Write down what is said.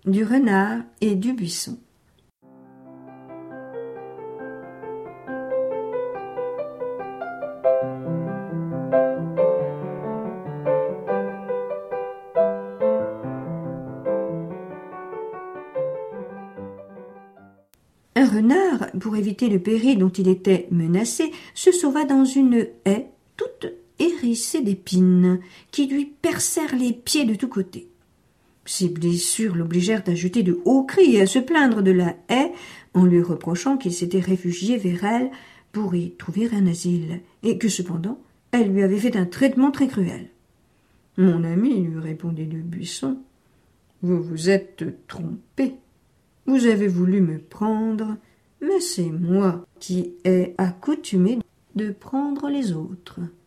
du renard et du buisson. Un renard, pour éviter le péril dont il était menacé, se sauva dans une haie toute hérissée d'épines qui lui percèrent les pieds de tous côtés. Ces blessures l'obligèrent à jeter de hauts cris et à se plaindre de la haie en lui reprochant qu'il s'était réfugié vers elle pour y trouver un asile et que cependant elle lui avait fait un traitement très cruel. « Mon ami, lui répondit le buisson, vous vous êtes trompé. Vous avez voulu me prendre, mais c'est moi qui ai accoutumé de prendre les autres.